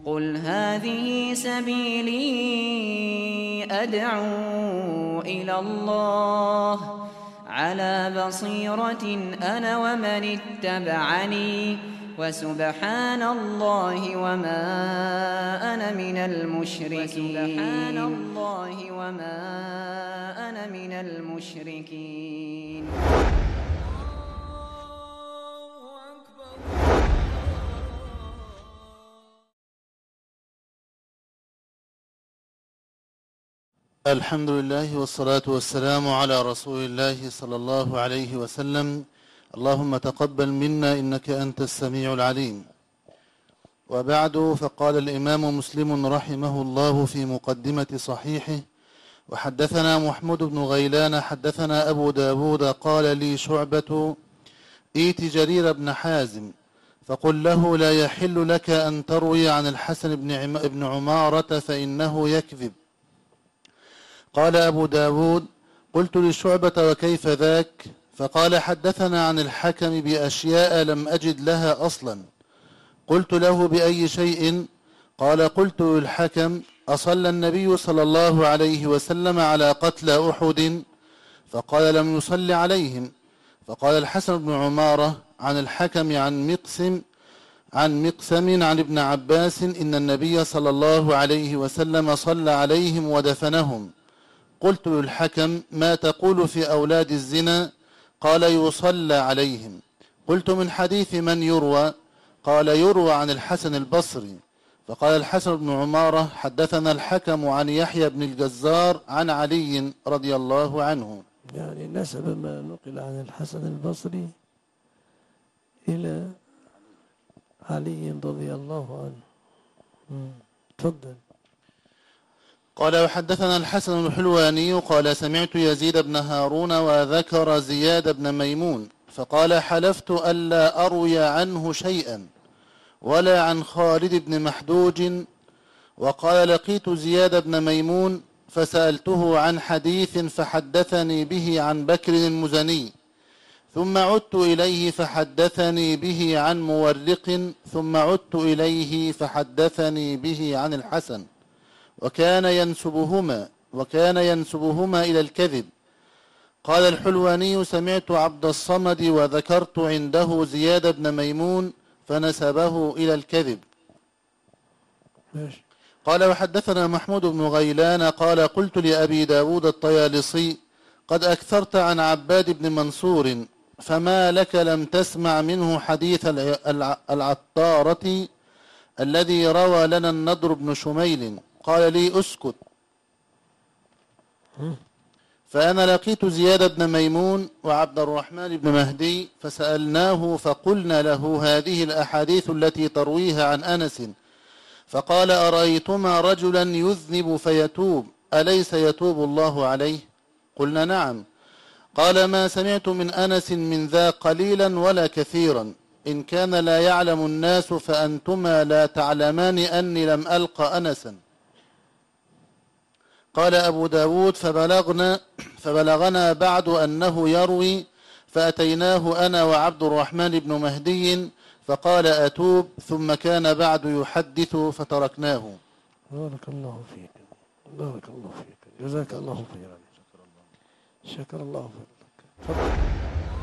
قل هذه سبيلي أدعو إلى الله على بصيرة أنا ومن اتبعني وسبحان الله وما أنا من المشركين. الحمد لله والصلاة والسلام على رسول الله صلى الله عليه وسلم. اللهم تقبل منا إنك أنت السميع العليم. وبعد، فقال الإمام مسلم رحمه الله في مقدمة صحيحه: وحدثنا محمود بن غيلان حدثنا أبو داود قال لي شعبة: ائت جرير بن حازم فقل له لا يحل لك أن تروي عن الحسن بن عمارة فإنه يكذب. قال أبو داود: قلت لشعبة: وكيف ذاك؟ فقال: حدثنا عن الحكم بأشياء لم أجد لها أصلا. قلت له: بأي شيء؟ قال: قلت للحكم: أصلى النبي صلى الله عليه وسلم على قتلى أحد؟ فقال: لم يصل عليهم. فقال الحسن بن عمارة عن الحكم عن مقسم عن ابن عباس: إن النبي صلى الله عليه وسلم صلى عليهم ودفنهم. قلت للحكم: ما تقول في أولاد الزنا؟ قال: يصلى عليهم. قلت: من حديث من يروى؟ قال: يروى عن الحسن البصري. فقال الحسن بن عمارة: حدثنا الحكم عن يحيى بن الجزار عن علي رضي الله عنه. يعني نسب ما نقل عن الحسن البصري إلى علي رضي الله عنه. تفضل. قال: وحدثنا الحسن الحلواني قال: سمعت يزيد بن هارون وذكر زياد بن ميمون فقال: حلفت ألا أروي عنه شيئا ولا عن خالد بن محدوج. وقال: لقيت زياد بن ميمون فسألته عن حديث فحدثني به عن بكر المزني، ثم عدت إليه فحدثني به عن مورق، ثم عدت إليه فحدثني به عن الحسن، وكان ينسبهما إلى الكذب. قال الحلواني: سمعت عبد الصمد وذكرت عنده زياد بن ميمون فنسبه إلى الكذب. قال: وحدثنا محمود بن غيلان قال: قلت لأبي داود الطيالسي: قد أكثرت عن عباد بن منصور، فما لك لم تسمع منه حديث العطارة الذي روى لنا النضر بن شميل؟ قال لي: اسكت. فأنا لقيت زياد بن ميمون وعبد الرحمن بن مهدي فسألناه فقلنا له: هذه الأحاديث التي ترويها عن أنس، فقال: أرأيتما رجلا يذنب فيتوب أليس يتوب الله عليه؟ قلنا: نعم. قال: ما سمعت من أنس من ذا قليلا ولا كثيرا، إن كان لا يعلم الناس فأنتما لا تعلمان أني لم ألق أنسا. قال أبو داود: فبلغنا بعد أنه يروي، فأتيناه أنا وعبد الرحمن بن مهدي فقال: أتوب، ثم كان بعد يحدث فتركناه. بارك الله فيك، بارك الله فيك، جزاك الله خيرا، شكر الله فيك.